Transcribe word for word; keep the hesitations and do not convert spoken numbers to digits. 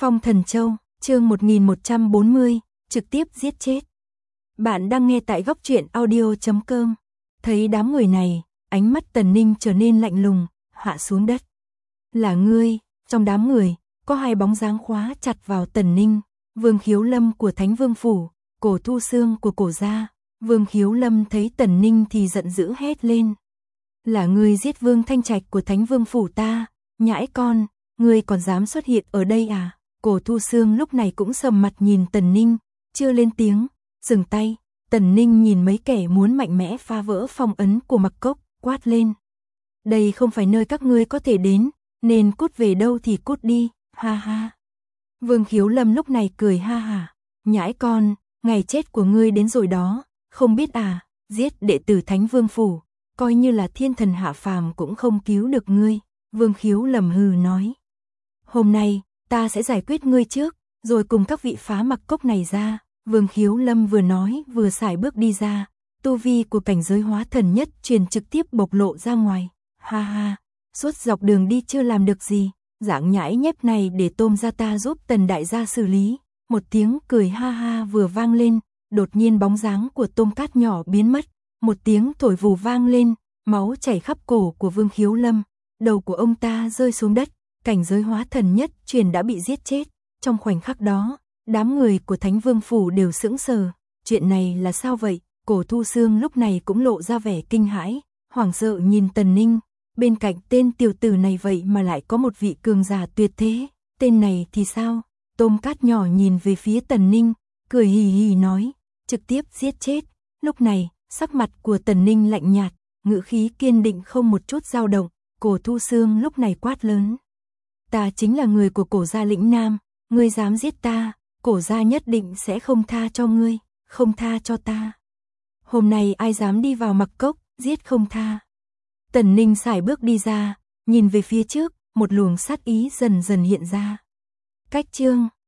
Phong Thần Châu, chương một nghìn một trăm bốn mươi, trực tiếp giết chết. Bạn đang nghe tại góc truyện audio chấm com. Thấy đám người này, ánh mắt Tần Ninh trở nên lạnh lùng, hạ xuống đất. Là ngươi, trong đám người, có hai bóng dáng khóa chặt vào Tần Ninh, Vương Khiếu Lâm của Thánh Vương Phủ, Cổ Thu Xương của Cổ gia. Vương Khiếu Lâm thấy Tần Ninh thì giận dữ hét lên. Là ngươi giết Vương Thanh Trạch của Thánh Vương Phủ ta, nhãi con, ngươi còn dám xuất hiện ở đây à? Cổ Thu Xương lúc này cũng sầm mặt nhìn Tần Ninh, chưa lên tiếng, dừng tay. Tần Ninh nhìn mấy kẻ muốn mạnh mẽ phá vỡ phong ấn của Mặc Cốc, quát lên. Đây không phải nơi các ngươi có thể đến, nên cút về đâu thì cút đi, ha ha. Vương Khiếu Lâm lúc này cười ha hả, nhãi con, ngày chết của ngươi đến rồi đó, không biết à, giết đệ tử Thánh Vương Phủ, coi như là thiên thần hạ phàm cũng không cứu được ngươi. Vương Khiếu Lâm hừ nói. Hôm nay, ta sẽ giải quyết ngươi trước, rồi cùng các vị phá Mặc Cốc này ra. Vương Khiếu Lâm vừa nói vừa sải bước đi ra, tu vi của cảnh giới hóa thần nhất truyền trực tiếp bộc lộ ra ngoài. Ha ha, suốt dọc đường đi chưa làm được gì, dạng nhãi nhép này để Tôm gia ta giúp Tần đại gia xử lý. Một tiếng cười ha ha vừa vang lên, đột nhiên bóng dáng của Tôm Cát nhỏ biến mất, một tiếng thổi vù vang lên, máu chảy khắp cổ của Vương Khiếu Lâm, đầu của ông ta rơi xuống đất, cảnh giới hóa thần nhất truyền đã bị giết chết. Trong khoảnh khắc đó, đám người của Thánh Vương Phủ đều sững sờ, chuyện này là sao vậy? Cổ Thu Xương lúc này cũng lộ ra vẻ kinh hãi, hoảng sợ nhìn Tần Ninh, bên cạnh tên tiểu tử này vậy mà lại có một vị cường giả tuyệt thế, tên này thì sao? Tôm Cát nhỏ nhìn về phía Tần Ninh, cười hì hì nói, trực tiếp giết chết. Lúc này, sắc mặt của Tần Ninh lạnh nhạt, ngữ khí kiên định không một chút dao động. Cổ Thu Xương lúc này quát lớn. Ta chính là người của Cổ gia lĩnh Nam, ngươi dám giết ta, Cổ gia nhất định sẽ không tha cho ngươi, không tha cho ta. Hôm nay ai dám đi vào Mặc Cốc, giết không tha. Tần Ninh sải bước đi ra, nhìn về phía trước, một luồng sát ý dần dần hiện ra. Cách chương